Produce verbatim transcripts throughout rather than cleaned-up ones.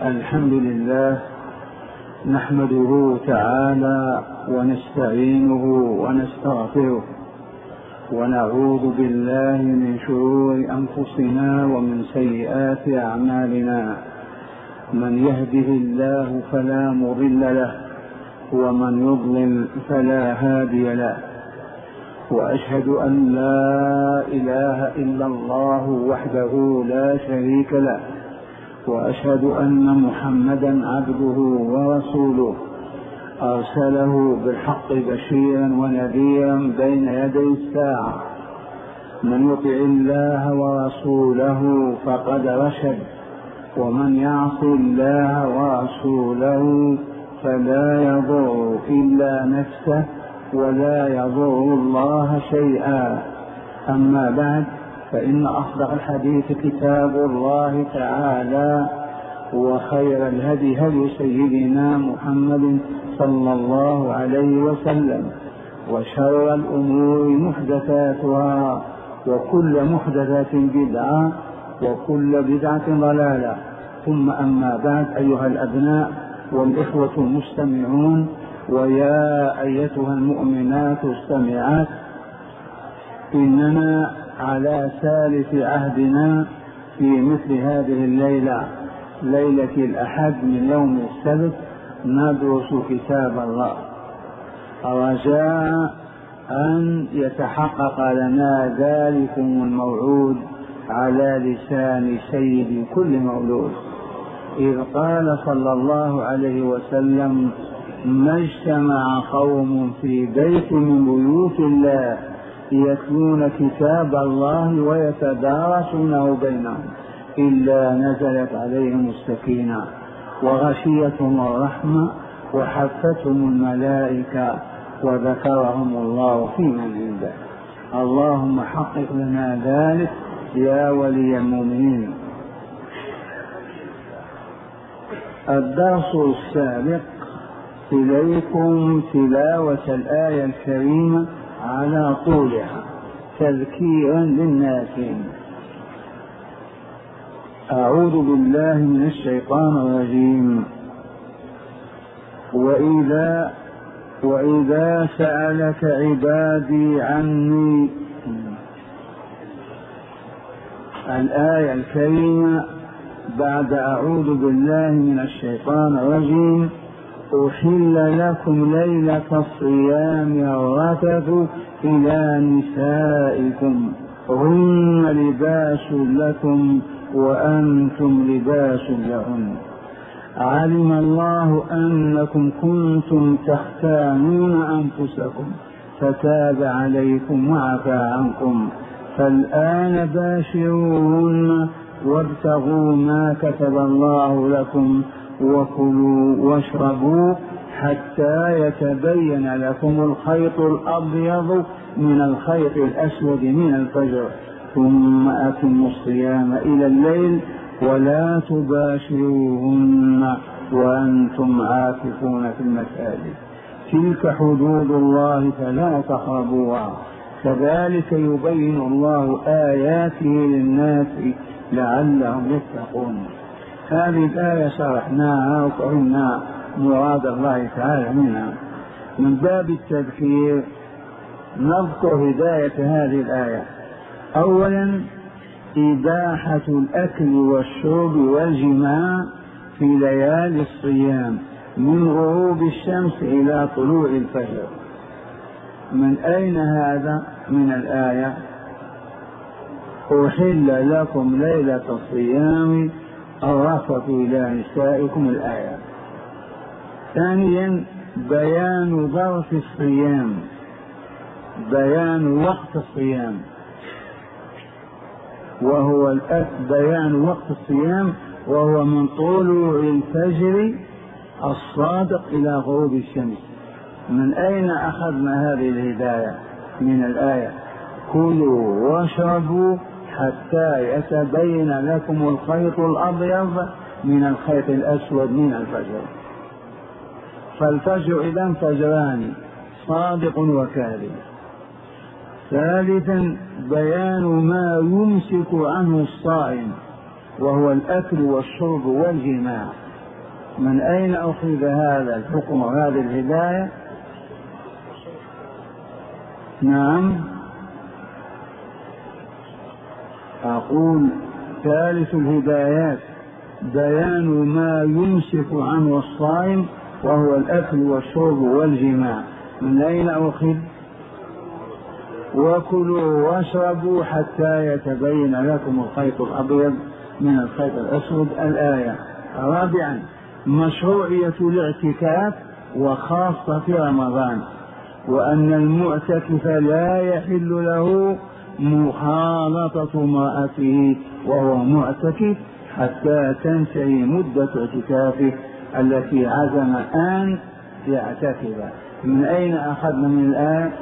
الحمد لله نحمده تعالى ونستعينه ونستغفره ونعوذ بالله من شرور أنفسنا ومن سيئات أعمالنا. من يهده الله فلا مضل له ومن يضلل فلا هادي له، وأشهد أن لا إله إلا الله وحده لا شريك له، وأشهد أن محمدا عبده ورسوله أرسله بالحق بشيرا ونذيرا بين يدي الساعة. من يطع الله ورسوله فقد رشد، ومن يعص الله ورسوله فلا يضر إلا نفسه ولا يضر الله شيئا. أما بعد، فإن أصدق الحديث كتاب الله تعالى، وخير الهدي هدي سيدنا محمد صلى الله عليه وسلم، وشر الأمور محدثاتها، وكل محدثة بدعة، وكل بدعة ضلالة. ثم أما بعد، أيها الأبناء والإخوة المستمعون، ويا أيتها المؤمنات السامعات، إننا على ثالث عهدنا في مثل هذه الليلة، ليلة الأحد من يوم السبت، ندرس كتاب الله، رجاء أن يتحقق لنا ذلكم الموعود على لسان سيد كل مولود، إذ قال صلى الله عليه وسلم: ما اجتمع قوم في بيت من بيوت الله يتلون كتاب الله ويتدارسونه بينهم إلا نزلت عليهم السكينة وغشيتهم الرحمة وحفتهم الملائكة وذكرهم الله في من عنده. اللهم حقق لنا ذلك يا ولي المؤمنين. الدرس السابق إليكم تلاوة الآية الكريمة على طولها تذكيرا للناس. أعوذ بالله من الشيطان الرجيم. وإذا وإذا سألك عبادي عني، الآية الكريمة بعد أعوذ بالله من الشيطان الرجيم: أحل لكم ليلة الصيام الرفث إلى نسائكم هن لباس لكم وأنتم لباس لهن، علم الله أنكم كنتم تختانون أنفسكم فتاب عليكم وعفى عنكم، فالآن باشروهن وابتغوا ما كتب الله لكم وكلوا واشربوا حتى يتبين لكم الخيط الأبيض من الخيط الأسود من الفجر، ثم أتموا الصيام إلى الليل ولا تباشروهن وأنتم عاكفون في المساجد، تلك حدود الله فلا تقربوها، كذلك يبين الله آياته للناس لعلهم يتقون. هذه الآية شرحناها وفهمنا مراد الله تعالى منها. من باب التذكير نذكر هداية هذه الآية. أولا، إباحة الأكل والشرب والجماع في ليالي الصيام من غروب الشمس إلى طلوع الفجر. من أين هذا؟ من الآية: أحل لكم ليلة الصيام الرفث إلى نسائكم، الآية. ثانيا، بيان ظرف الصيام، بيان وقت الصيام، وهو بيان وقت الصيام وهو من طلوع الفجر الصادق إلى غروب الشمس. من أين أخذنا هذه الهداية؟ من الآية: كلوا واشربوا حتى يتبين لكم الخيط الأبيض من الخيط الأسود من الفجر. فالفجر إذن فجران، صادق وكاذب. ثالثا، بيان ما يمسك عنه الصائم وهو الأكل والشرب والجماع، من أين أخذ هذا الحكم وهذه الهداية؟ نعم، أقول ثالث الهدايات بيان ما يمسك عنه الصائم وهو الأكل والشرب والجماع. من أين أخذ؟ وكلوا واشربوا حتى يتبين لكم الخيط الأبيض من الخيط الأسود، الآية. رابعا مشروعية الاعتكاف وخاصة في رمضان، وأن المعتكف لا يحل له مخالطة امرأته وهو معتكف حتى تنتهي مدة اعتكافه التي عزم أن يعتكف. من أين أخذنا من الآية؟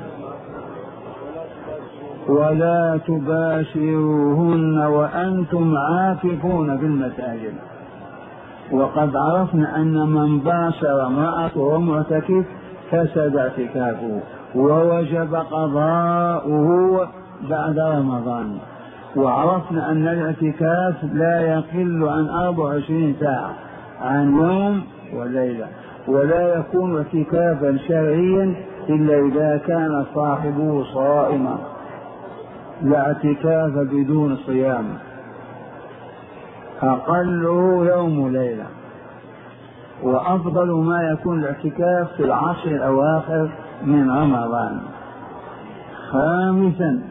ولا تباشروهن وأنتم عاكفون في المساجد. وقد عرفنا أن من باشر امرأته ومعتكف فسد اعتكافه ووجب قضاؤه بعد رمضان. وعرفنا أن الاعتكاف لا يقل عن أربع وعشرين ساعة، عن يوم وليلة، ولا يكون اعتكافا شرعيا إلا إذا كان صاحبه صائما، لا اعتكاف بدون صيام، أقله يوم وليلة. وأفضل ما يكون الاعتكاف في العشر الأواخر من رمضان. خامسا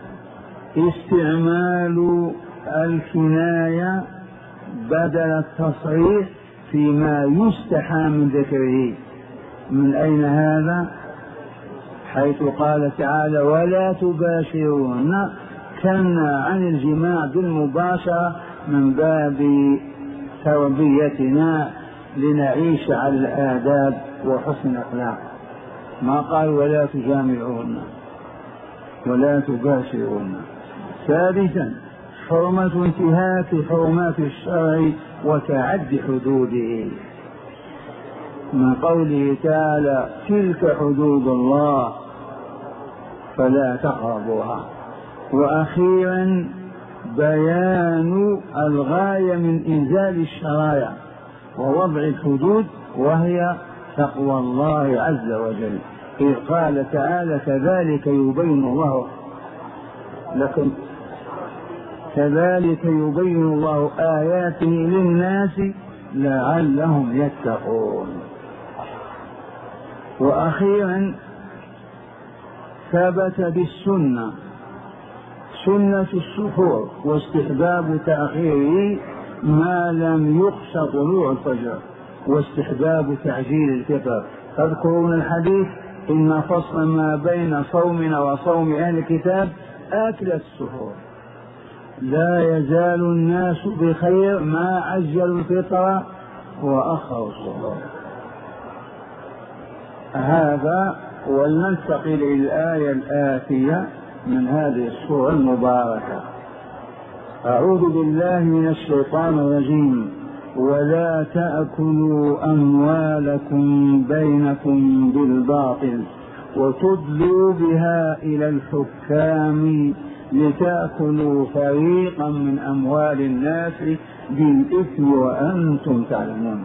استعمال الكناية بدل التصريح فيما يستحى من ذكره. من أين هذا؟ حيث قال تعالى ولا تباشرون، كنا عن الجماع بالمباشرة من باب تربيتنا لنعيش على الآداب وحسن الأخلاق. ما قال ولا تجامعون ولا تباشرون. ثالثا حرمة انتهاك حرمات الشرع وتعدي حدوده، من قوله تعالى تلك حدود الله فلا تقربوها. وأخيرا بيان الغاية من إنزال الشرائع ووضع الحدود، وهي تقوى الله عز وجل، إذ قال تعالى كذلك يبين الله لكم كذلك يبين الله آياته للناس لعلهم يتقون. وأخيرا ثبت بالسنة سنة السحور واستحباب تأخيره ما لم يخش طلوع الفجر، واستحباب تعجيل الفطر. تذكرون الحديث إن فصل ما بين صومنا وصوم أهل الكتاب أكل السحور، لا يزال الناس بخير ما عجلوا الفطر وأخروا السحور. هذا، ولننتقل إلى الآية الآتية من هذه السورة المباركة. أعوذ بالله من الشيطان الرجيم. ولا تأكلوا أموالكم بينكم بالباطل وتدلوا بها إلى الحكام لتأكلوا فريقا من أموال الناس بالإثم وأنتم تعلمون.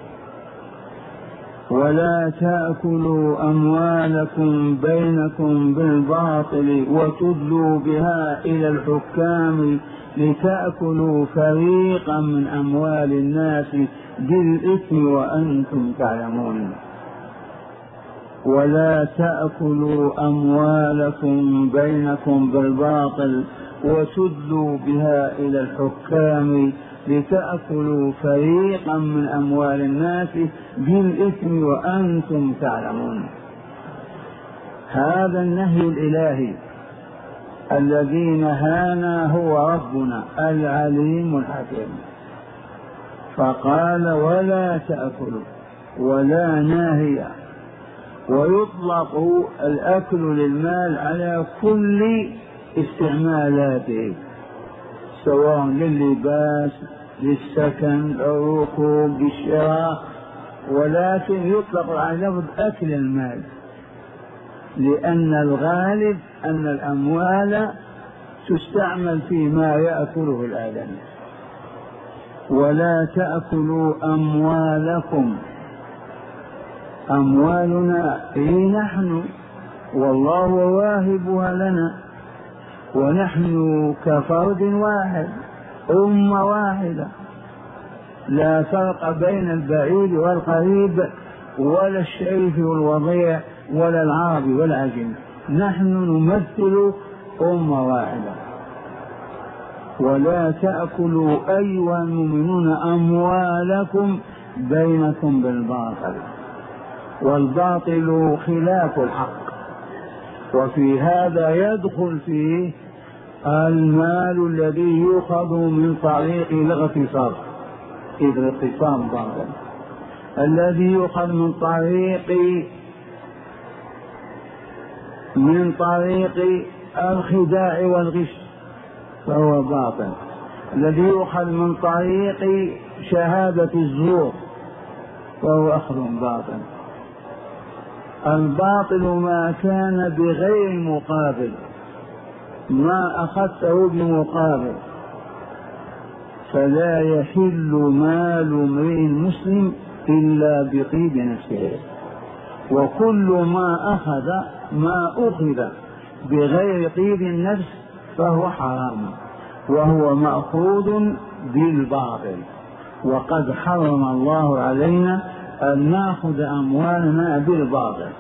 ولا تأكلوا أموالكم بينكم بالباطل وتدلوا بها إلى الحكام لتأكلوا فريقا من أموال الناس بالإثم وأنتم تعلمون. ولا تأكلوا أموالكم بينكم بالباطل وتدلوا بها إلى الحكام لتأكلوا فريقا من أموال الناس بالإثم وأنتم تعلمون. هذا النهي الإلهي الذي نهانا هو ربنا العليم الحكيم، فقال ولا تأكلوا، ولا ناهية. ويطلق الأكل للمال على كل استعمالاته، سواء لللباس، للسكن، الركوب، للشراء، ولكن يطلق على لفظ أكل المال، لأن الغالب أن الأموال تستعمل فيما يأكله الآدمي. ولا تأكلوا أموالكم، أموالنا هي نحن والله واهبها لنا، ونحن كفرد واحد أمة واحدة، لا فرق بين البعيد والقريب ولا الشريف والوضيع ولا العربي والعجم، نحن نمثل أمة واحدة. ولا تأكلوا أيها المؤمنون أموالكم بينكم بالباطل، والباطل خلاف الحق، وفي هذا يدخل فيه المال الذي يؤخذ من طريق الاغتصاب، إذ الاغتصاب باطل، الذي يؤخذ من طريق من طريق الخداع والغش فهو باطل، الذي يؤخذ من طريق شهادة الزور فهو أخذ باطل. الباطل ما كان بغير مقابل، ما أخذته بمقابل، فلا يحل مال امرئ مسلم إلا بطيب نفسه، وكل ما أخذ ما أخذ بغير طيب النفس فهو حرام، وهو مأخوذ بالباطل. وقد حرم الله علينا أن نأخذ أموالنا بالباطل.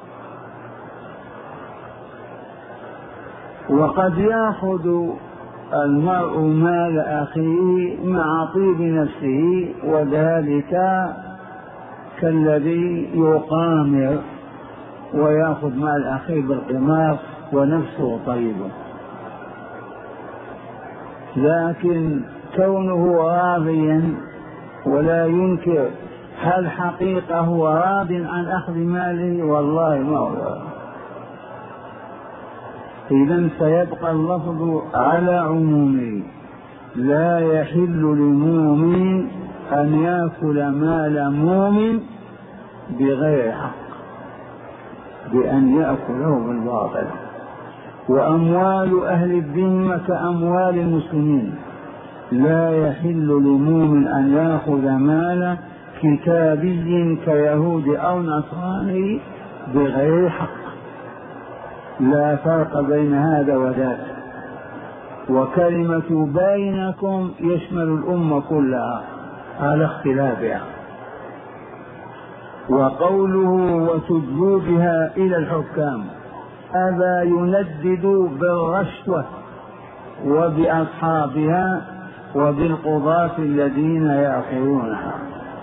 وقد يأخذ المرء مال أخيه مع طيب نفسه، وذلك كالذي يقامر ويأخذ مال أخيه بالقمار ونفسه طيبة، لكن كونه راضيا ولا ينكر هل حقيقة هو راض عن أخذ ماله؟ والله ما هو راض. إذن سيبقى اللفظ على عمومه، لا يحل لمؤمن أن يأكل مال مؤمن بغير حق، بأن يأكله بالباطل. وأموال أهل الذمة كأموال المسلمين، لا يحل لمؤمن أن يأخذ مال كتابي كيهود أو نصراني بغير حق، لا فرق بين هذا وذاك. وكلمة بينكم يشمل الأمة كلها على اختلافها. وقوله وتدلوا بها إلى الحكام، هذا يندد بالرشوة وبأصحابها وبالقضاة الذين يأخذونها.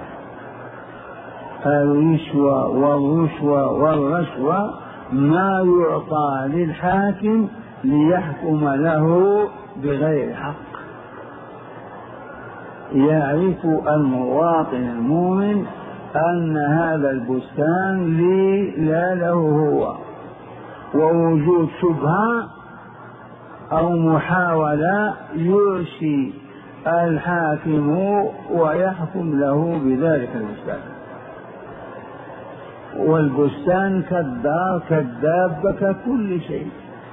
الرشوة والرشوة والرشوة ما يعطى للحاكم ليحكم له بغير حق. يعرف المواطن المؤمن أن هذا البستان لي لا له هو، ووجود شبهة أو محاولة يرشي الحاكم ويحكم له بذلك البستان. والبستان كالدار كالدابة ككل شيء،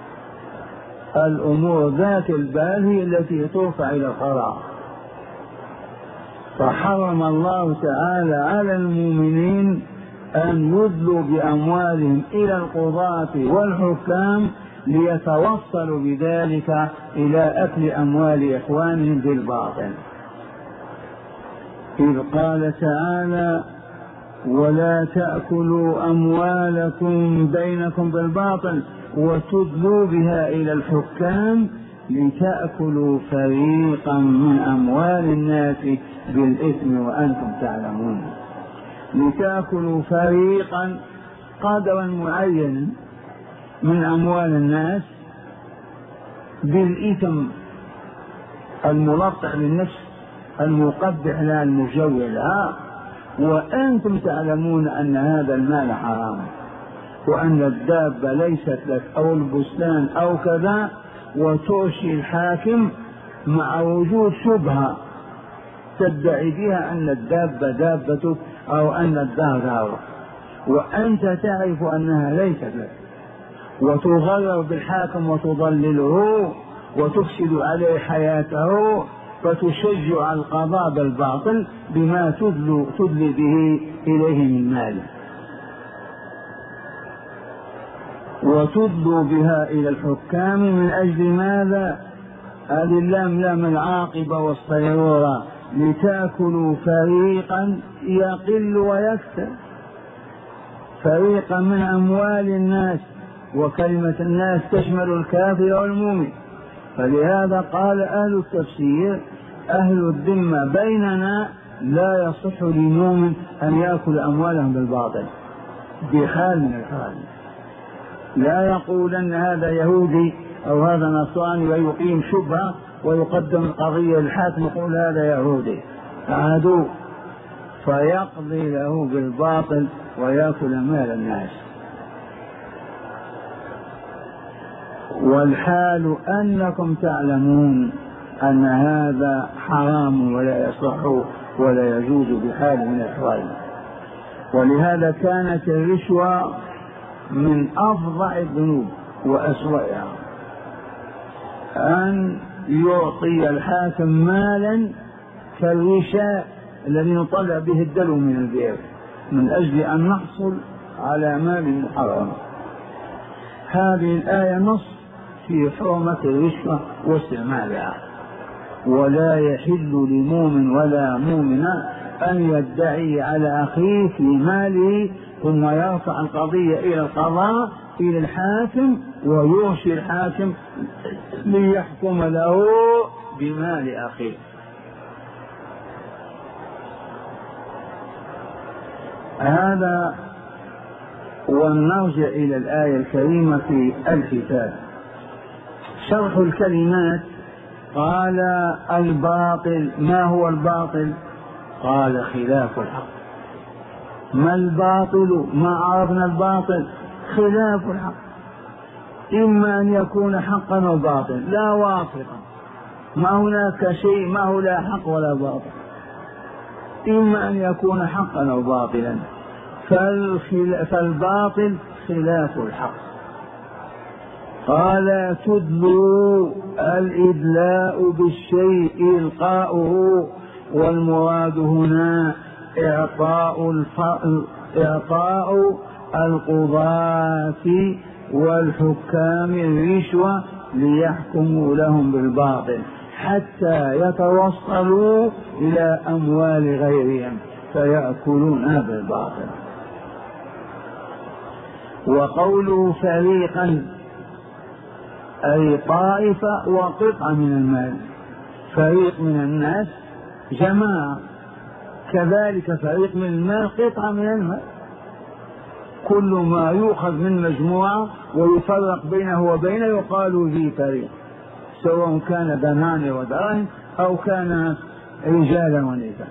الأمور ذات البال هي التي ترفع إلى القرار. فحرم الله تعالى على المؤمنين أن يدلوا بأموالهم إلى القضاة والحكام ليتوصلوا بذلك إلى أكل أموال إخوانهم بالباطل، إذ قال تعالى ولا تأكلوا أموالكم بينكم بالباطل وتدلوا بها إلى الحكام لتأكلوا فريقا من أموال الناس بالإثم وأنتم تعلمون. لتأكلوا فريقا قدرا معينا من أموال الناس بالإثم الملطخ للنفس المقبح لها المجوع لها، وأنتم تعلمون أن هذا المال حرام، وأن الدابة ليست لك أو البستان أو كذا، وترشي الحاكم مع وجود شبهة تدعي بها أن الدابة دابتك أو أن الدار دارك، وأنت تعرف أنها ليست لك، وتغرر بالحاكم وتضلله وتفسد عليه حياته فتشجع القضاء بالباطل بما تدلي, تدلي به إليه من مال، وتدلو بها إلى الحكام من أجل ماذا؟ هذه اللام لام العاقبة والصيرورة، لتأكلوا فريقا يقل ويكثر، فريقا من أموال الناس، وكلمة الناس تشمل الكافر والمؤمن. فلهذا قال أهل التفسير أهل الذمة بيننا لا يصح للمؤمن أن يأكل أموالهم بالباطل بحال من الحال. لا يقول أن هذا يهودي أو هذا نصراني ويقيم شبهة ويقدم القضية للحاكم يقول هذا يهودي عدو فيقضي له بالباطل ويأكل مال الناس. والحال أنكم تعلمون أن هذا حرام ولا يصح ولا يجوز بحال من الأحوال. ولهذا كانت الرشوة من أفظع الذنوب وأسوأها، أن يعطي الحاكم مالا كالغشاء الذي نطلع به الدلو من البئر من أجل أن نحصل على مال محرم. هذه الآية نص في حرمة الرشوة واستعمالها، ولا يحل لمؤمن ولا مؤمنة أن يدعي على أخيه في ماله ثم يرفع القضية إلى القضاء إلى الحاكم ويرشي الحاكم ليحكم له بمال أخيه. هذا. ونرجع إلى الآية الكريمة في الكتاب. شرح الكلمات. قال الباطل. ما هو الباطل؟ قال خلاف الحق. ما الباطل؟ ما عرفنا الباطل خلاف الحق، إما أن يكون حقا أو باطل لا واسطة، ما هناك شيء ما هو لا حق ولا باطل، إما أن يكون حقا أو باطلا. فالباطل خلاف الحق. قال تدلوا الإدلاء بالشيء إلقاؤه، والمراد هنا إعطاء, الف... إعطاء القضاة والحكام الرشوة ليحكموا لهم بالباطل حتى يتوصلوا إلى أموال غيرهم فيأكلونها بالباطل. وقوله فريقا أي طائفة وقطعة من المال. فريق من الناس جماعة، كذلك فريق من المال قطعة من المال. كل ما يؤخذ من مجموعة ويفرق بينه وبينه يقال ذي فريق، سواء كان دنانير ودراهم أو كان رجالا ونساء.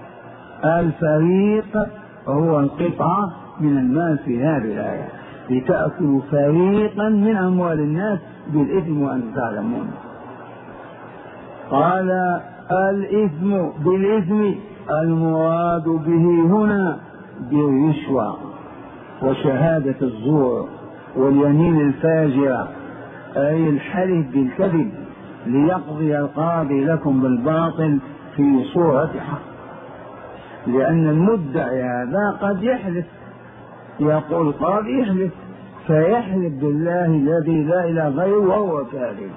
الفريق هو القطعة من المال في هذه الآية، لتأكلوا فريقا من أموال الناس بالإثم وأنتم تعلمون. قال الإثم بالإثم المراد به هنا بالرشوة وشهادة الزور واليمين الفاجرة، أي الحلف بالكذب ليقضي القاضي لكم بالباطل في صورة حق. لأن المدعي هذا قد يحلف، يقول قاضي يحلف فيحلف بالله الذي لا إله غيره وهو كاذب.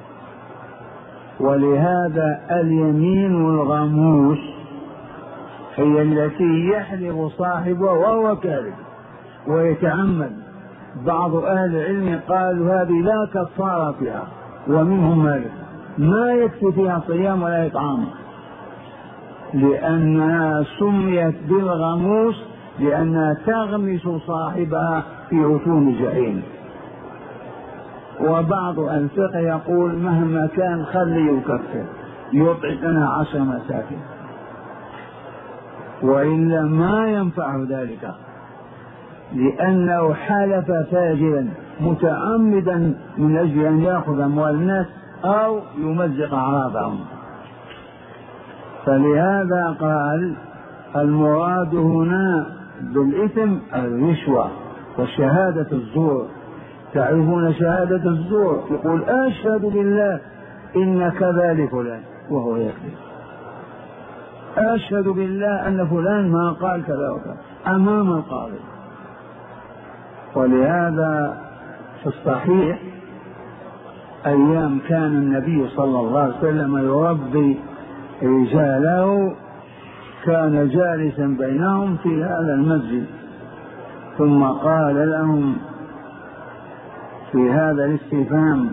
ولهذا اليمين الغموس هي التي يحلف صاحبه وهو كاذب ويتعمد. بعض أهل العلم قالوا هذه لا كفارة فيها، ومنهم مالك ما يكفي فيها صيام ولا إطعام، لأنها سميت بالغموس لأنها تغمس صاحبها في عتون الجحيم. وبعض الفقه يقول مهما كان خلي يكفر يطعمنا عشر مساكين، وإلا ما ينفع ذلك، لأنه حلف فاجرا متعمدا من أجل أن يأخذ أموال الناس أو يمزق أعراضهم. فلهذا قال المراد هنا بالإثم الرشوة وشهادة الزور. تعرفون شهادة الزور؟ يقول أشهد بالله إن كذا لفلان وهو يكذب. أشهد بالله أن فلان ما قال كذا وكذا أمام القاضي. ولهذا في الصحيح أيام كان النبي صلى الله عليه وسلم يربي رجاله كان جالسا بينهم في هذا المسجد، ثم قال لهم في هذا الاستفهام: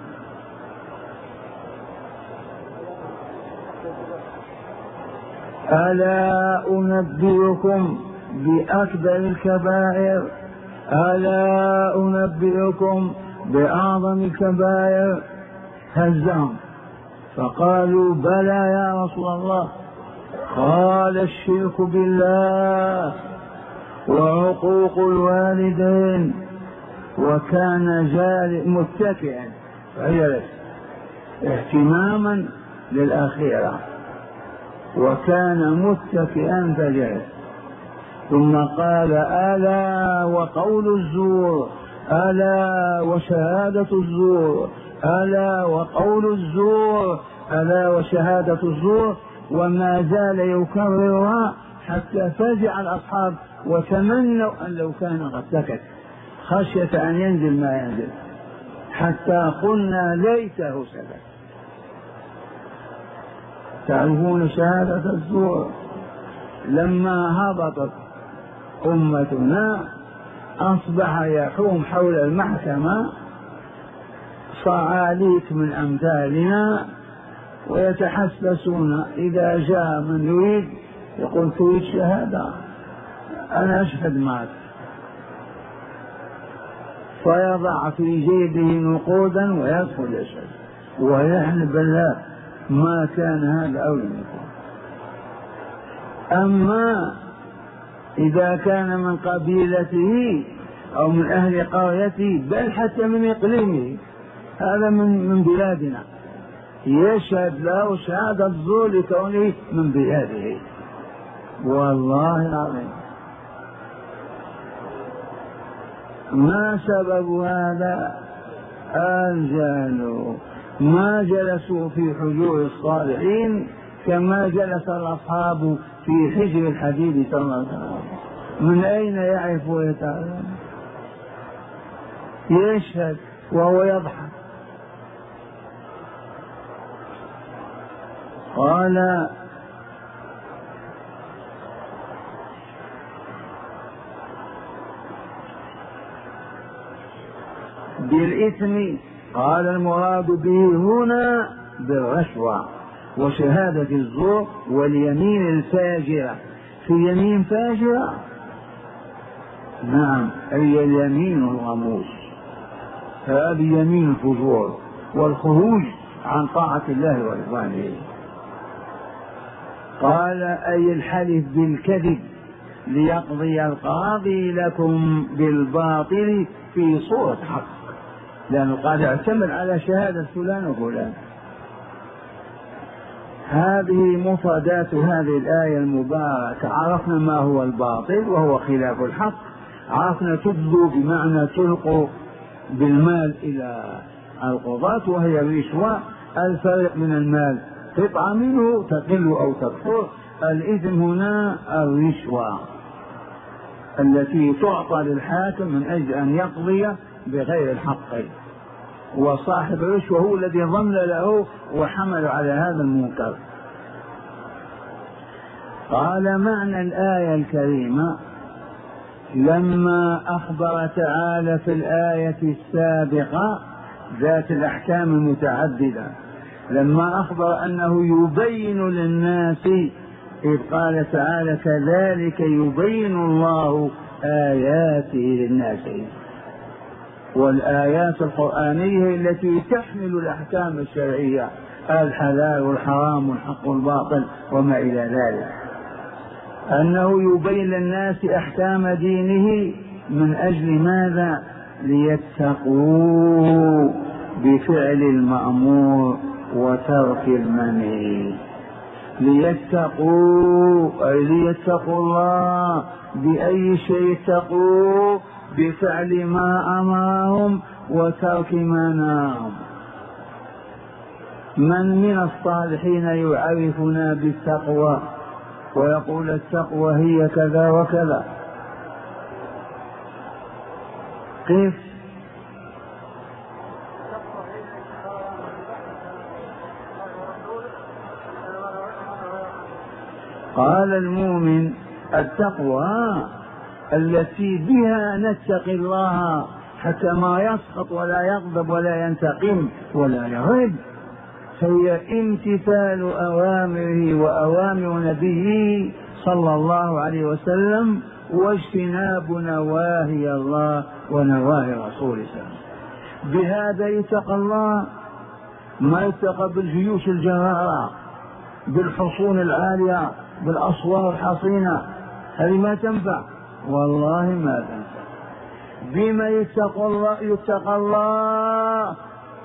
ألا أنبئكم بأكبر الكبائر؟ ألا أنبئكم بأعظم الكبائر؟ هزهم فقالوا: بلى يا رسول الله. قال: الشرك بالله وعقوق الوالدين. وكان جالس متكئا فجلس اهتماما للأخيرة، وكان متكئا فجلس. ثم قال: ألا وقول الزور، ألا وشهادة الزور، ألا وقول الزور، ألا وشهادة الزور. وما زال يكررها حتى فزع الأصحاب وتمنوا أن لو كان قد سكت خشية أن ينزل ما ينزل، حتى قلنا ليته سكت. تعرفون شهادة الزور لما هبطت أمتنا أصبح يحوم حول المحكمة صعاليك من أمثالنا ويتحسسون إذا جاء من يريد يقول: تريد شهادة؟ أنا أشهد معك. فيضع في جيبه نقودا ويدخل يشهد ويحلف بالله ما كان هذا أو لم يكن. أما إذا كان من قبيلته أو من أهل قريته بل حتى من إقليمه، هذا من من بلادنا، يشهد له شهادة الزور لكونه من بلاده. والله العظيم ما سبب هذا؟ الجهل. ما جلسوا في حجور الصالحين كما جلس الأصحاب في حجر الحديد صلى الله عليه وسلم. من أين يعرف ويتعلم؟ يشهد وهو يضحك. قال: بالإثم. قال: المراد به هنا بالرشوة وشهادة الزور واليمين الفاجرة. في يمين فاجرة؟ نعم، هي اليمين الغموس، هذه يمين الفجور والخروج عن طاعة الله ورضوانه. قال: أي الحلف بالكذب ليقضي القاضي لكم بالباطل في صورة حق، لأنه قال اعتمد على شهادة فلان وفلان. هذه مفردات هذه الآية المباركة. عرفنا ما هو الباطل وهو خلاف الحق، عرفنا تبدو بمعنى تلقوا بالمال إلى القضاة وهي الرشوة. الفرق من المال قطعة منه تقل أو تكثر. الإثم هنا الرشوة التي تعطى للحاكم من أجل أن يقضي بغير الحق، وصاحب الرشوة هو الذي ضمن له وحمل على هذا المنكر. قال: معنى الآية الكريمة لما أخبر تعالى في الآية السابقة ذات الأحكام المتعددة، لما أخبر أنه يبين للناس، إذ قال تعالى: كذلك يبين الله آياته للناس. والآيات القرآنية التي تحمل الأحكام الشرعية، الحلال والحرام والحق والباطل وما إلى ذلك، أنه يبين للناس أحكام دينه من أجل ماذا؟ ليتقوا بفعل المأمور وترك المنهي. ليتقوا أي ليتقوا الله. بأي شيء يتقوا؟ بفعل ما أمرهم وترك ما نهاهم. من من الصالحين يعرفنا بالتقوى ويقول التقوى هي كذا وكذا. كيف؟ قال المؤمن التقوى التي بها نتقي الله حتى ما يسخط ولا يغضب ولا ينتقم ولا يغضب، فهي امتثال أوامره وأوامر نبيه صلى الله عليه وسلم، واجتناب نواهي الله ونواهي رسوله صلى الله عليه وسلم. بهذا يتقى الله، ما يتقى بالجيوش الجرارة، بالحصون العالية، بالأسوار الحصينة، هذه ما تنفع، والله ما تنفع. بما يتقى الله؟ يتقى الله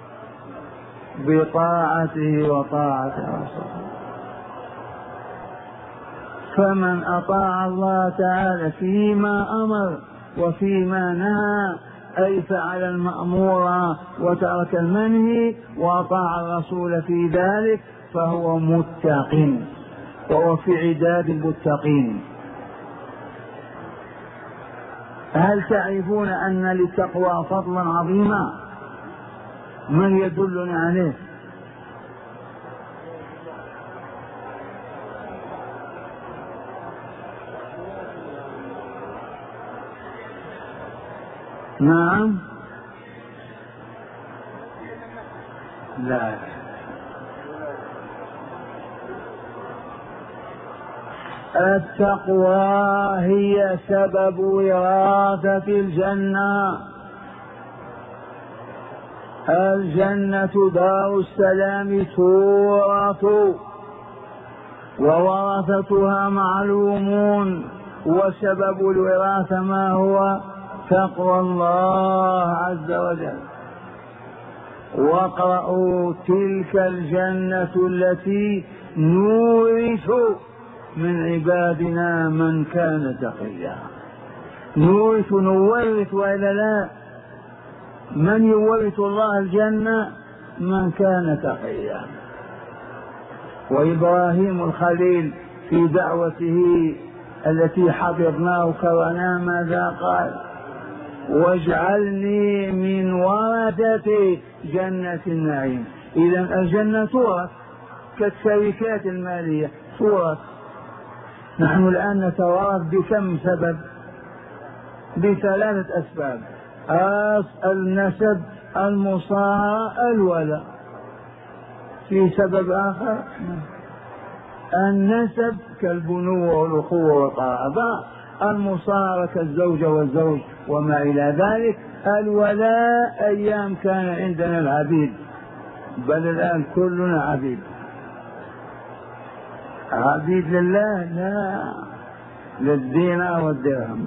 بطاعته وطاعة رسوله. فمن أطاع الله تعالى فيما أمر وفيما نهى، أي فعل المأمور وترك المنهي وأطاع الرسول في ذلك، فهو متق، وهو في عداد المتقين. هل تعرفون أن للتقوى فضلا عظيما؟ من يدلنا عليه؟ نعم. لا، التقوى هي سبب وراثة الجنة. الجنة دار السلام تورث، وورثتها معلومون، وسبب الوراثة ما هو؟ تقوى الله عز وجل. واقرأوا تلك الجنة التي نورث من عبادنا من كان تقيا. نورث، نورث وإلا لا؟ من يورث الله الجنة؟ من كان تقيا. وإبراهيم الخليل في دعوته التي حفظناه كرنا ماذا قال؟ واجعلني من ورثة جنة النعيم. إذا الجنة تورث كالشركات المالية تورث. نحن الآن نتوارث بكم سبب؟ بثلاثة أسباب: النسب، المصاهرة، الولاء. في سبب آخر، النسب كالبنوة والأخوة والقرابة، المصاهرة كالزوجة والزوج وما إلى ذلك، الولاء أيام كان عندنا العبيد، بل الآن كلنا عبيد. عبيد لله؟ لا، للدينار والدرهم.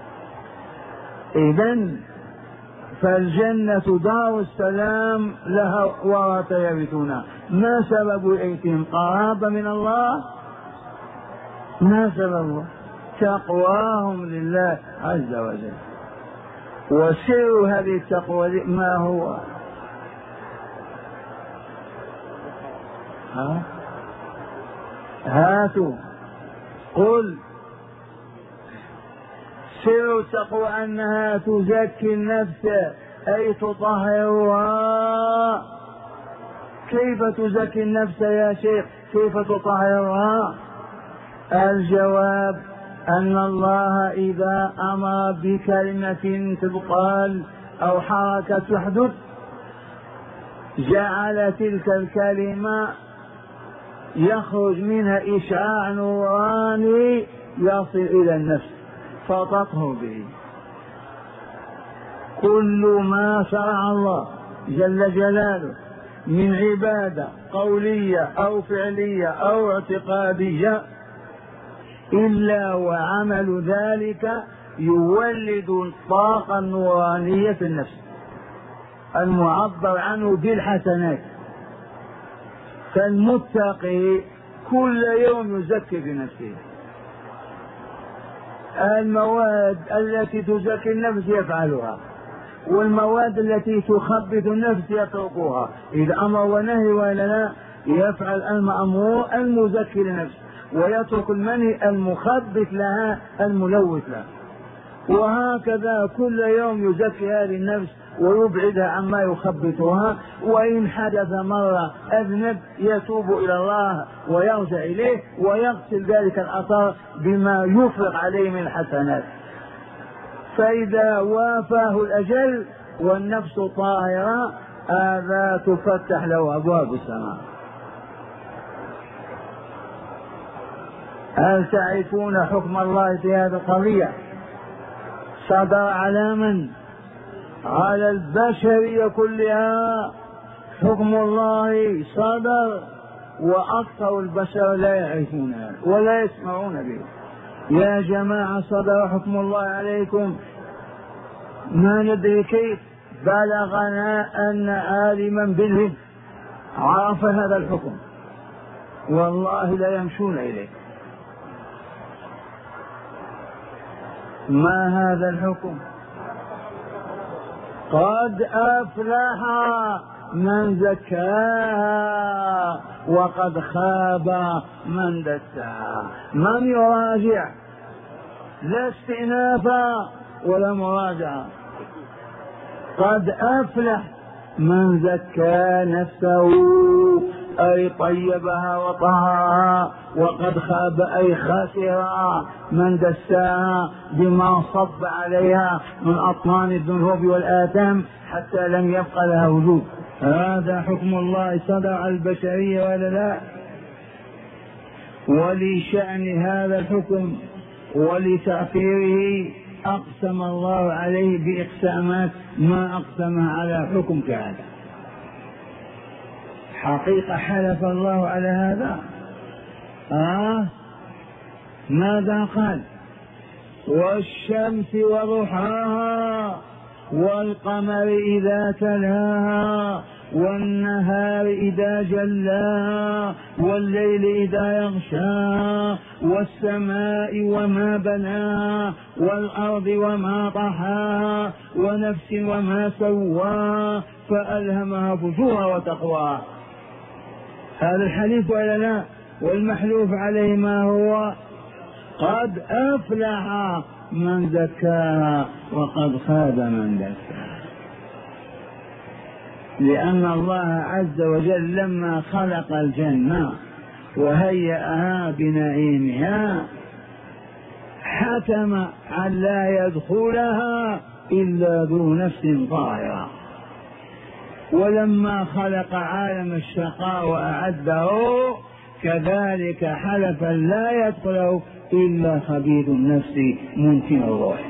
إذن فالجنة دار السلام لها ورثة يرثونها. ما سبب إيتهم؟ قرابة من الله؟ ما سبب؟ تقواهم لله عز وجل. وسر هذه التقوى ما هو؟ ها؟ هاتوا قل. سر التقوى أنها تزكي النفس، أي تطهرها. كيف تزكي النفس يا شيخ؟ كيف تطهرها؟ الجواب أن الله إذا أمر بكلمة تقال أو حركة تحدث، جعل تلك الكلمة يخرج منها إشعاع نوراني يصل إلى النفس فتطهر به. كل ما شرع الله جل جلاله من عبادة قولية أو فعلية أو اعتقادية، إلا وعمل ذلك يولد الطاقة النورانية في النفس المعبر عنه بالحسنات. فالمتقي كل يوم يزكي في نفسه. المواد التي تزكي النفس يفعلها، والمواد التي تخبث النفس يتركها. إذا أمر ونهي ولا لا يفعل المأمور المزكي لنفسه، ويترك المني المخبث لها الملوث لها. وهكذا كل يوم يزكي هذه النفس ويبعدها عما يخبثها، وإن حدث مرة أذنب يتوب إلى الله ويرجع إليه ويغسل ذلك الأثر بما يفرغ عليه من الحسنات. فإذا وافاه الأجل والنفس طاهرة هذا تفتح له أبواب السماء. هل تعرفون حكم الله في هذه القضية؟ صدر على من؟ على البشرية كلها. حكم الله صدر وأكثر البشر لا يعرفونه ولا يسمعون به. يا جماعة صدر حكم الله عليكم، ما ندري كيف بلغنا أن عالما بالهند عرف هذا الحكم، والله لا يمشون إليه. ما هذا الحكم؟ قد أفلح من زكاها وقد خاب من دساها. من يراجع؟ لا استئنافا ولا مراجعة. قد أفلح من زكى نفسه أي طيبها وطهرها، وقد خاب أي خسر من دساها بما صب عليها من أطنان الذنوب والآثام حتى لم يبق لها وجود. هذا حكم الله صدر على البشرية ولا لا؟ ولشأن هذا الحكم ولتأثيره أقسم الله عليه بإقسامات ما أقسمها على حكم كهذا. حقيقة حلف الله على هذا. آه ماذا قال؟ والشمس وضحاها والقمر إذا تلاها والنهار إذا جلاها والليل إذا يغشاها والسماء وما بناها والأرض وما طحاها ونفس وما سواها فألهمها فجورها وتقواها. هذا الحليف ولا لا؟ والمحلوف عليه ما هو؟ قد أفلح من زكاها وقد خاب من دساها. لأن الله عز وجل لما خلق الجنة وهيأها بنعيمها حتم أن لا يدخلها إلا ذو نفس طاهرة، ولما خلق عالم الشقاء وأعده كذلك حلف لا يدخله إلا خبيث النفس منتن الروح.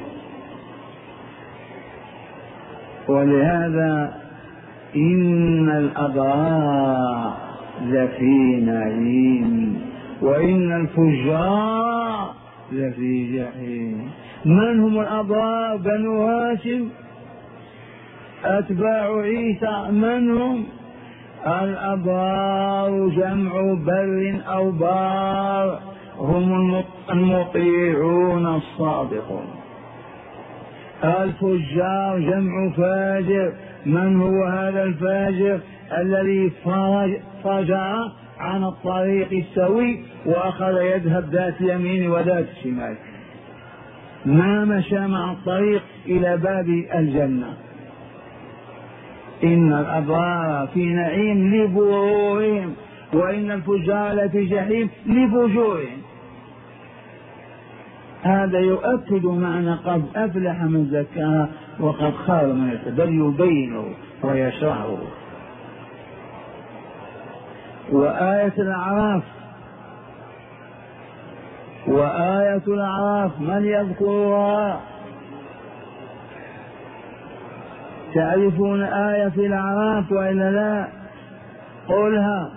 ولهذا إن الأبرار لفي نعيم وإن الفجار لفي جحيم. من هم الأبرار؟ بنو هاشم أتباع عيسى. من هم الأبرار؟ جمع بر أو بار، هم المطيعون الصادقون. الفجار جمع فاجر. من هو هذا الفاجر؟ الذي فجع عن الطريق السوي وأخذ يذهب ذات اليمين وذات الشمال، ما مشى مع الطريق إلى باب الجنة. إن الأبرار في نعيم لبرورهم وإن الفجار لفي جحيم لفجورهم. هذا يؤكد معنى قد أفلح من زكاها وقد خاب من دساها، بل يبينه ويشرحه. وآية الأعراف وآية الأعراف من يذكرها؟ تعرفون آية في الأعراف وإلا لا؟ قولها.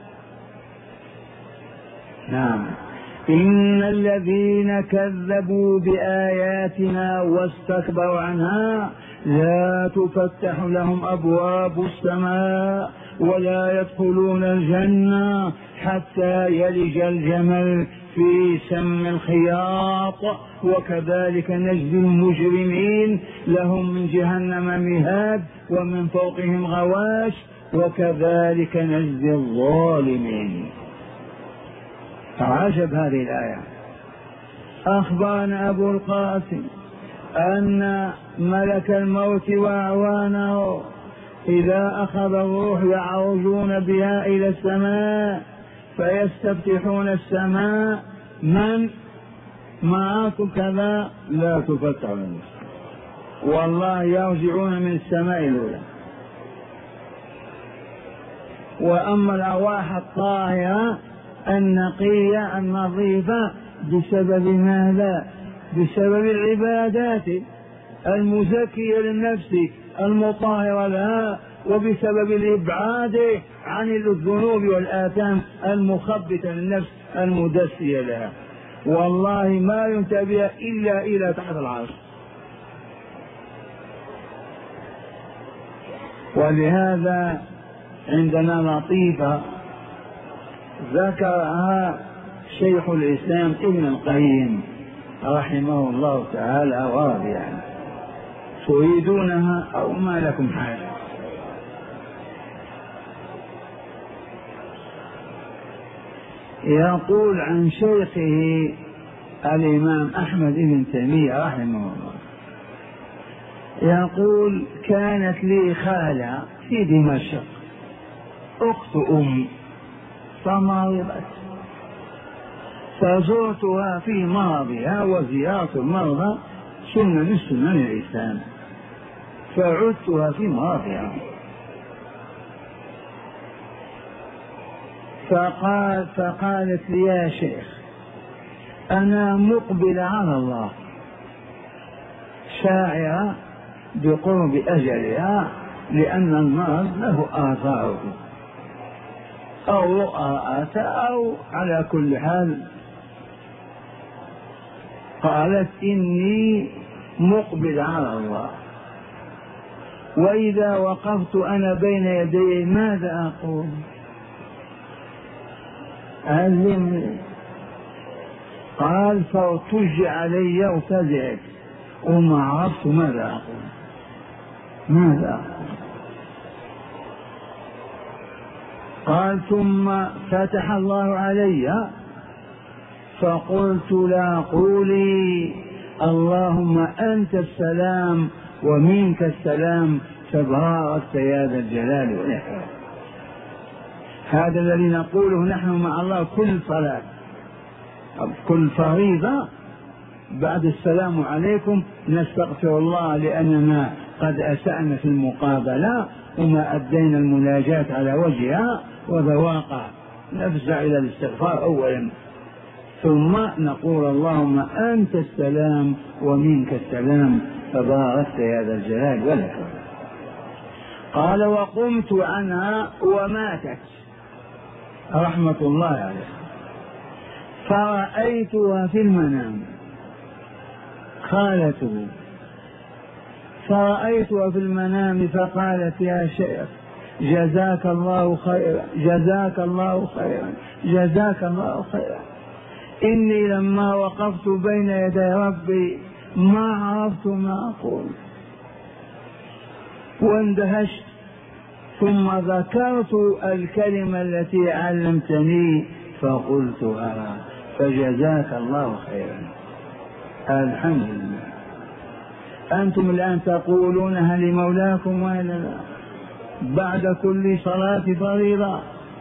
نعم. إن الذين كذبوا بآياتنا واستكبروا عنها لا تفتح لهم أبواب السماء ولا يدخلون الجنة حتى يلج الجمل في سم الخياط وكذلك نجزي المجرمين لهم من جهنم مهاد ومن فوقهم غواش وكذلك نجزي الظالمين. عجب هذه الآية. أخبرنا أبو القاسم أن ملك الموت وأعوانه إذا أخذ الروح يعرجون بها إلى السماء فيستفتحون السماء، من معكم كذا لا تفتح لهم، والله يرجعون من السماء الأولى. وأما الأرواح الطاهرة النقية النظيفة بسبب ماذا؟ بسبب العبادات المزكية للنفس المطهرة لها، وبسبب الإبعاد عن الذنوب والآثام المخبطة للنفس المدسية لها. والله ما ينتبه إلا إلى تحت العرش. ولهذا عندنا لطيفة ذكرها شيخ الإسلام ابن القيم رحمه الله تعالى واضحا، تريدونها أو ما لكم حاجة. يقول عن شيخه الإمام أحمد بن تيمية رحمه الله، يقول كانت لي خالة في دمشق أخت أمي فمرضت، فزرتها في مرضها، وزيارة المرضى سنة من سنن الإسلام، فعدتها في مرضها، فقال فقالت لي يا شيخ أنا مقبل على الله، شاعرة بقرب أجلها، لأن المرض له آثاره أو رؤى أو على كل حال. قالت إني مقبل على الله، وإذا وقفت أنا بين يدي ماذا أقول؟ علمني. قال فارتج علي وفزعت وما عرفت ماذا أقول ماذا أقول قال ثم فتح الله علي فقلت لا قولي اللهم أنت السلام ومنك السلام تباركت يا ذا الجلال والإكرام. هذا الذي نقوله نحن مع الله كل صلاة كل فريضة بعد السلام عليكم نستغفر الله لأننا قد أسأنا في المقابلة وما أدينا المناجاة على وجهها وذواقع، نفزع إلى الاستغفار أولا ثم نقول اللهم أنت السلام ومنك السلام تباركت يا ذا الجلال والإكرام. قال وقمت عنها وماتت رحمة الله عليها، فرأيتها في المنام خالته، فرأيتها في المنام فقالت يا شيخ جزاك الله خيرا جزاك الله خيرا جزاك الله خيرا، إني لما وقفت بين يدي ربي ما عرفت ما أقول واندهشت، ثم ذكرت الكلمة التي علمتني فقلتها فجزاك الله خيرا. الحمد لله. أنتم الآن تقولونها لمولاكم ولا لا؟ بعد كل صلاة فريضة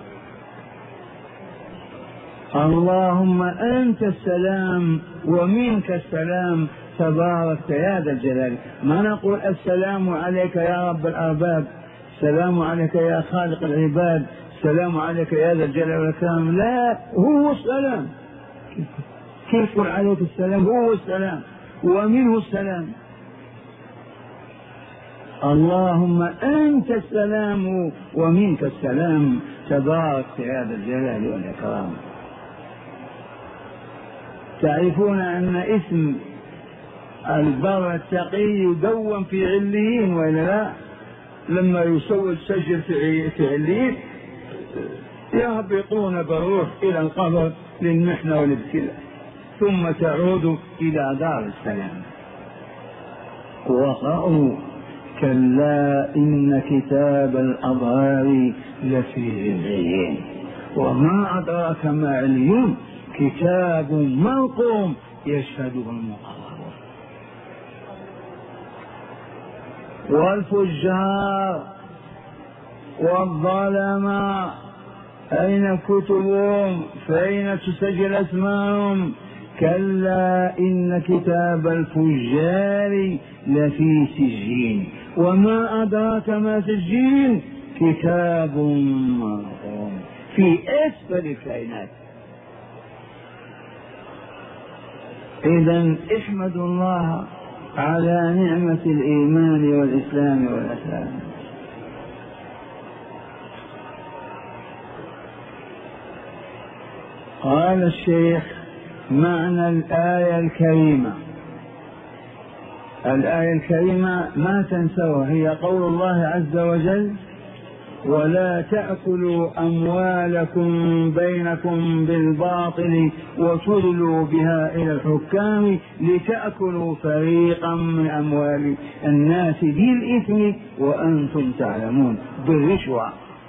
اللهم أنت السلام ومنك السلام تباركت يا ذا الجلال. ما نقول السلام عليك يا رب الأرباب، السلام عليك يا خالق العباد، السلام عليك يا ذا الجلال والإكرام، لا، هو السلام. كيف يقول عليك السلام؟ هو السلام ومنه السلام. اللهم أنت السلام ومنك السلام تباركت يا ذا الجلال والإكرام. تعرفون أن اسم البر التقي يدون في عليين وإلا لا؟ لما يسوي السجل في عليين يهبطون بالروح إلى القبر للمحنة والابتلاء ثم تعود إلى دار السلام. وقرأوا كلا إن كتاب الأبرار لفي عليين وما أدراك ما عليون كتاب مرقوم يشهده المقربون. والفجار والظلماء أين كتبهم؟ فأين تسجل أسماءهم؟ كلا إن كتاب الفجار لفي سجين. وما أدراك ما سجين؟ كتاب مرقوم في أسفل الكائنات. إذن احمدوا الله على نعمة الإيمان والإسلام والإسلام. قال الشيخ: معنى الآية الكريمة. الآية الكريمة ما تنسوها، هي قول الله عز وجل: ولا تأكلوا أموالكم بينكم بالباطل وتدلوا بها إلى الحكام لتأكلوا فريقا من أموال الناس بالإثم وأنتم تعلمون، بالرشوة.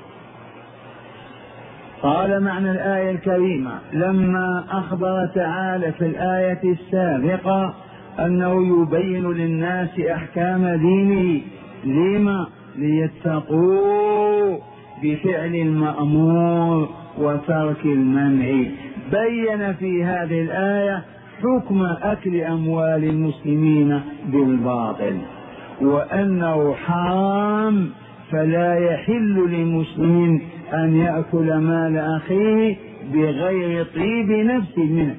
قال: معنى الآية الكريمة لما أخبر تعالى في الآية السابقة أنه يبين للناس أحكام دينه، لما؟ ليتقوا بفعل المأمور وترك المنع. بين في هذه الآية حكم أكل أموال المسلمين بالباطل، وأنه حرام، فلا يحل لمسلم أن يأكل مال أخيه بغير طيب نفس منه.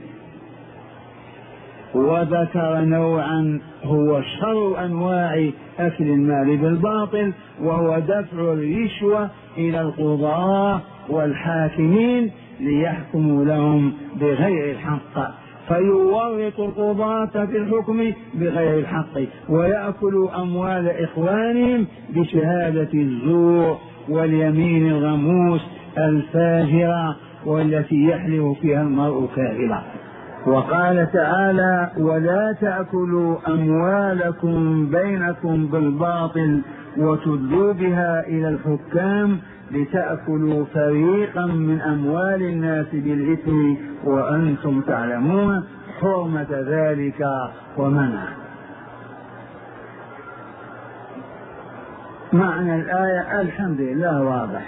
وذكر نوعا هو شر أنواع أكل المال بالباطل، وهو دفع الرشوة إلى القضاة والحاكمين ليحكموا لهم بغير الحق، فيورط القضاة في الحكم بغير الحق، ويأكلوا أموال إخوانهم بشهادة الزور واليمين الغموس الفاجرة والتي يحلف فيها المرء كاذبا. وقال تعالى: ولا تأكلوا أموالكم بينكم بالباطل وتدلوا بها إلى الحكام لتأكلوا فريقا من أموال الناس بالإثم وأنتم تعلمون حرمة ذلك ومنعه. معنى الآية الحمد لله واضح.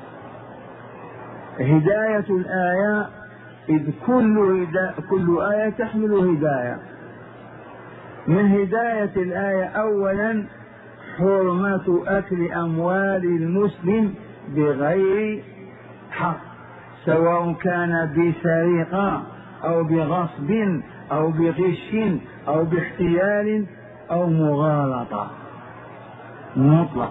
هداية الآية، إذ كل, كل آية تحمل هداية. من هداية الآية أولا حرمة أكل أموال المسلم بغير حق، سواء كان بسرقة أو بغصب أو بغش أو باحتيال أو مغالطة مطلق.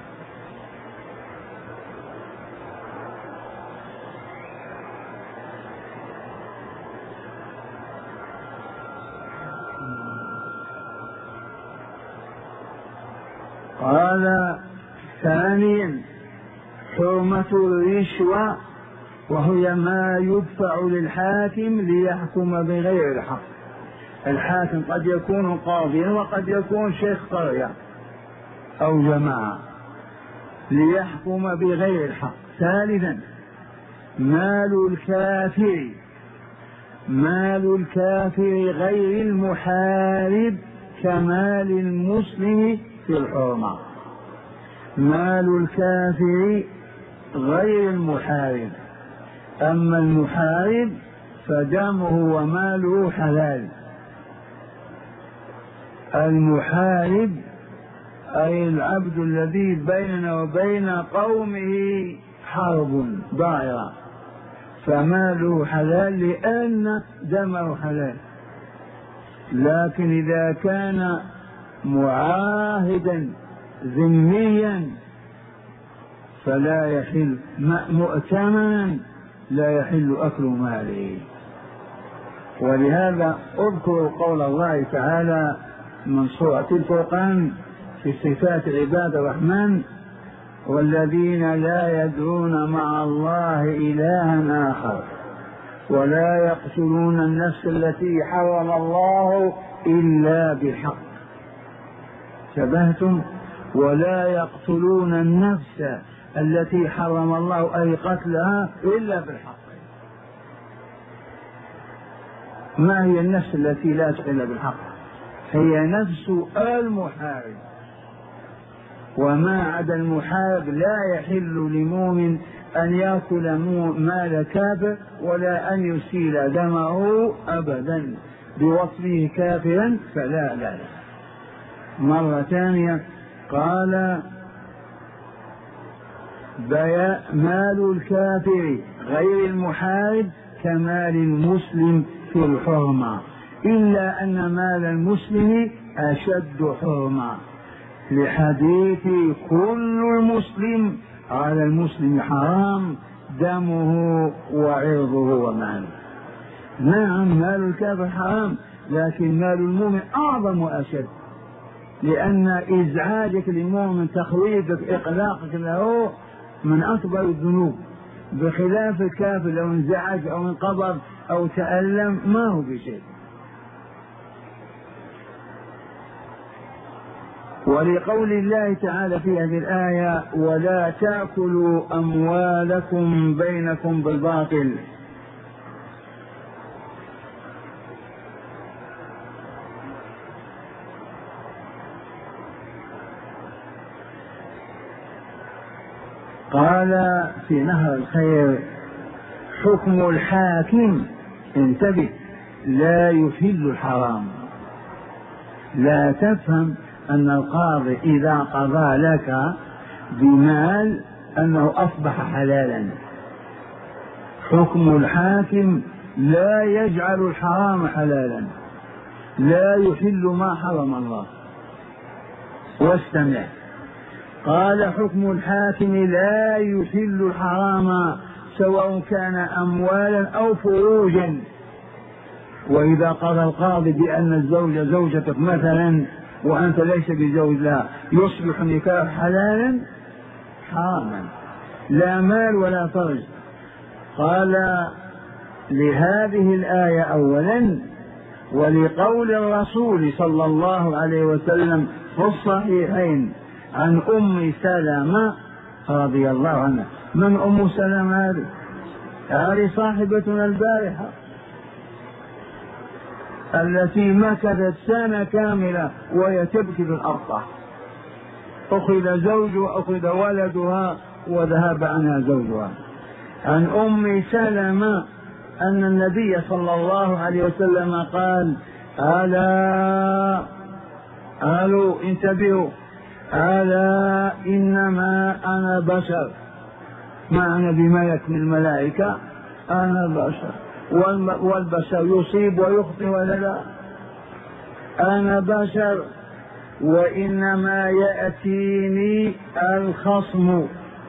قال: ثانيا حرمة الرشوة، وهي ما يدفع للحاكم ليحكم بغير الحق. الحاكم قد يكون قاضيا وقد يكون شيخ قرية أو جماعة ليحكم بغير الحق. ثالثا مال الكافر، مال الكافر غير المحارب كمال المسلم في الحرمة. مال الكافر غير المحارب، أما المحارب فدمه وماله حلال. المحارب أي العبد الذي بيننا وبين قومه حرب ضائرة، فماله حلال لأن دمه حلال. لكن إذا كان معاهدا ذميا فلا يحل، مؤتمنا لا يحل أكل ماله. ولهذا اذكروا قول الله تعالى من سورة الفرقان في صفات عباد الرحمن: والذين لا يدعون مع الله إلها آخر ولا يقتلون النفس التي حرم الله إلا بالحق. شبهتم؟ ولا يقتلون النفس التي حرم الله أي قتلها إلا بالحق. ما هي النفس التي لا تحل بالحق؟ هي نفس المحارب، وما عدا المحارب لا يحل لمؤمن أن يأكل مال كافر ولا أن يسيل دمه أبدا بوصفه كافرا، فلا لا لا. مرة ثانية قال مال الكافر غير المحارب كمال المسلم في الحرمة، إلا أن مال المسلم أشد حرمة، لحديث كل المسلم على المسلم حرام دمه وعرضه وماله. نعم مال الكافر حرام، لكن مال المؤمن أعظم وأشد، لأن إزعاجك للمؤمن، تخويفك، إقلاقك له من أكبر الذنوب، بخلاف الكافر لو انزعج أو انقبض أو تألم ما هو بشيء. ولقول الله تعالى في هذه الآية ولا تأكلوا أموالكم بينكم بالباطل، قال في نهر الخير حكم الحاكم، انتبه، لا يحل الحرام. لا تفهم أن القاضي إذا قضى لك بمال أنه أصبح حلالا. حكم الحاكم لا يجعل الحرام حلالا، لا يحل ما حرم الله. واستمع، قال حكم الحاكم لا يحل الحرام سواء كان أموالا أو فروجا. وإذا قضى القاضي بأن الزوجة زوجتك مثلا وأنت ليس بزوج لها يصبح نكاح حلالا حراما، لا مال ولا فرج. قال لهذه الآية أولا، ولقول الرسول صلى الله عليه وسلم في الصحيحين عن أم سلمة رضي الله عنها. من أم سلمة هذه؟ هذه صاحبتنا البارحة التي مكثت سنة كاملة وهي تبكي في الأرض، أخذ زوجها أخذ ولدها وذهب عنها زوجها. عن أم سلمة أن النبي صلى الله عليه وسلم قال ألا قالوا انتبهوا ألا إنما أنا بشر، ما أنا بملك من الملائكة، أنا بشر، والبشر يصيب ويخطئ ولا لا؟ أنا بشر وإنما يأتيني الخصم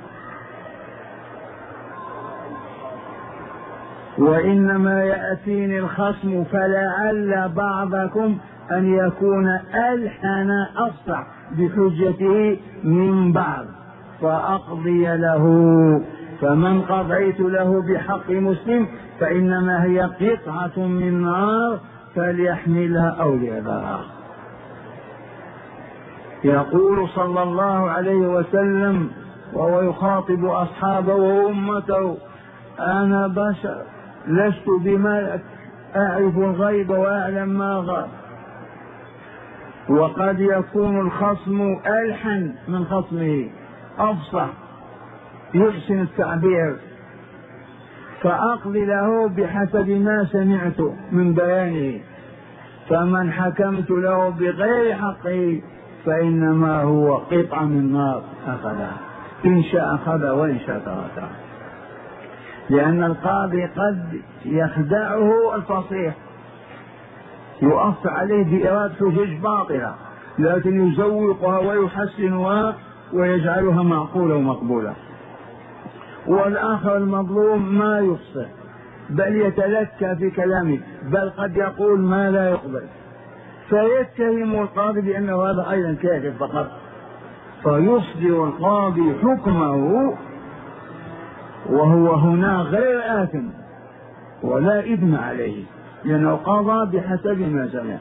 وإنما يأتيني الخصم فلعل بعضكم أن يكون ألحن أفصح بحجته من بعض فأقضي له، فمن قضيت له بحق مسلم فإنما هي قطعة من نار فليحملها أو ليذرها. يقول صلى الله عليه وسلم وهو يخاطب أصحابه وأمته أنا بشر لست بملك أعرف الغيب وأعلم ما غاب. وقد يكون الخصم ألحن من خصمه أفصح يحسن التعبير، فأقضي له بحسب ما سمعت من بيانه، فمن حكمت له بغير حقه فإنما هو قطعة من نار أخذها، إن شاء أخذها وإن شاء تركها. لأن القاضي قد يخدعه الفصيح يؤثر عليه بإرادة حجج باطلة، لكن يزوقها ويحسنها ويجعلها معقولة ومقبولة. والآخر المظلوم ما يفصح بل يتلكى في كلامه، بل قد يقول ما لا يقبل، فيتهم القاضي بأنه هذا أيضا كاذب فقط، فيصدر القاضي حكمه وهو هنا غير آثم ولا إثم عليه، لأنه قضى بحسب ما سمع.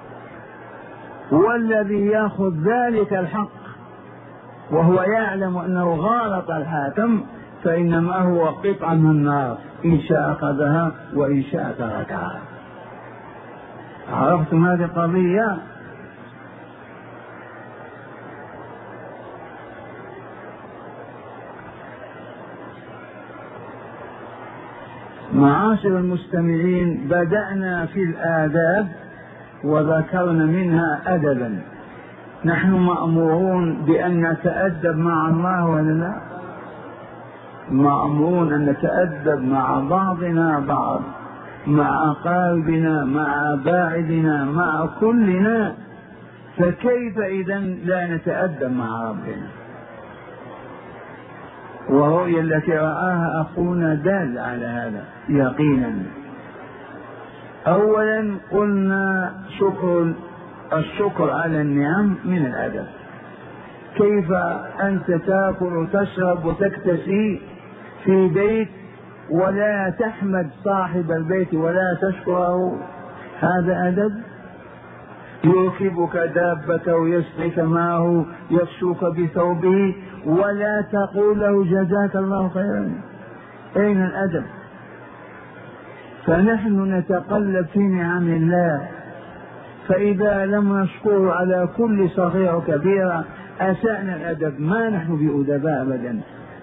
والذي يأخذ ذلك الحق وهو يعلم أنه غالط الحاكم فإنما هو قطعة من النار، إن شاء أخذها وإن شاء تركها. عرفتم هذه قضية؟ معاشر المستمعين، بدأنا في الآداب وذكرنا منها أدبا. نحن مأمورون بأن نتأدب مع الله ولا لا؟ مأمورون أن نتأدب مع بعضنا بعض، مع أقاربنا، مع باعدنا، مع كلنا. فكيف إذا لا نتأدب مع ربنا؟ والرؤيا التي رآها أخونا دال على هذا يقينا. أولا قلنا شكر، الشكر على النعم من الأدب. كيف أنت تأكل وتشرب وتكتسي في بيت ولا تحمد صاحب البيت ولا تشكره؟ هذا أدب؟ يركبك دابة ويسقيك معه، يكسوك بثوبه، ولا تقول له جزاك الله خيرا. أين الأدب؟ فنحن نتقلب في نعم الله، فإذا لم نشكر على كل صغيرة وكبيرة أسأنا الأدب، ما نحن بأدباء أبدا.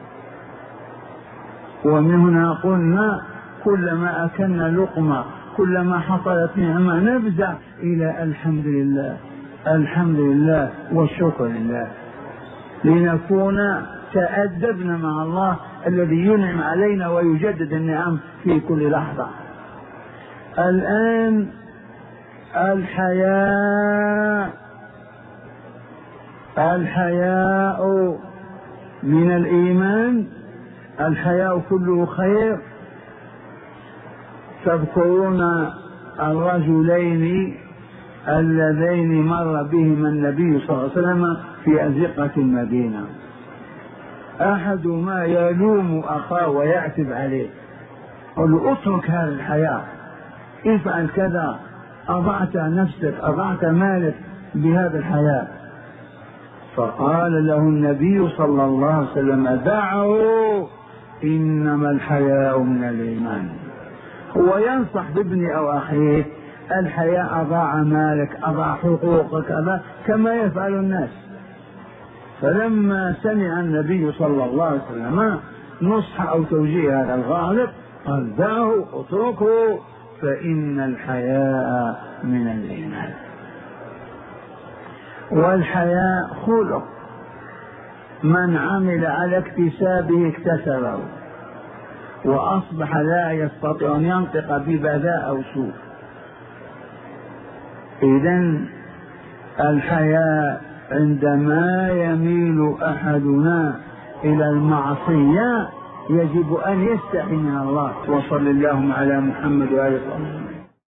ومن هنا قلنا كلما أكلنا لقمة، كلما حصلت نعمة نفزع إلى الحمد لله الحمد لله والشكر لله، لنكون تأدبنا مع الله الذي ينعم علينا ويجدد النعم في كل لحظة. الآن الحياء، الحياء من الإيمان، الحياء كله خير. تذكرون الرجلين اللذين مر بهما النبي صلى الله عليه وسلم في أزقة المدينة، أحدهما يلوم أخاه ويعتب عليه، قال له اترك هذا الحياء، افعل كذا، أضعت نفسك أضعت مالك بهذا الحياء. فقال له النبي صلى الله عليه وسلم دعه، إنما الحياء من الإيمان. هو ينصح بابني أو أخيه، الحياء أضاع مالك أضاع حقوقك كما يفعل الناس. فلما سمع النبي صلى الله عليه وسلم نصح أو توجيه هذا الغالب قال دعه اتركه، فإن الحياء من الإيمان. والحياء خلق، من عمل على اكتسابه اكتسبه، وأصبح لا يستطيع أن ينطق ببذاء أو سوء. إذن الحياء عندما يميل أحدنا إلى المعصية يجب أن يستحي من الله. وصل اللهم على محمد وآله وصحبه.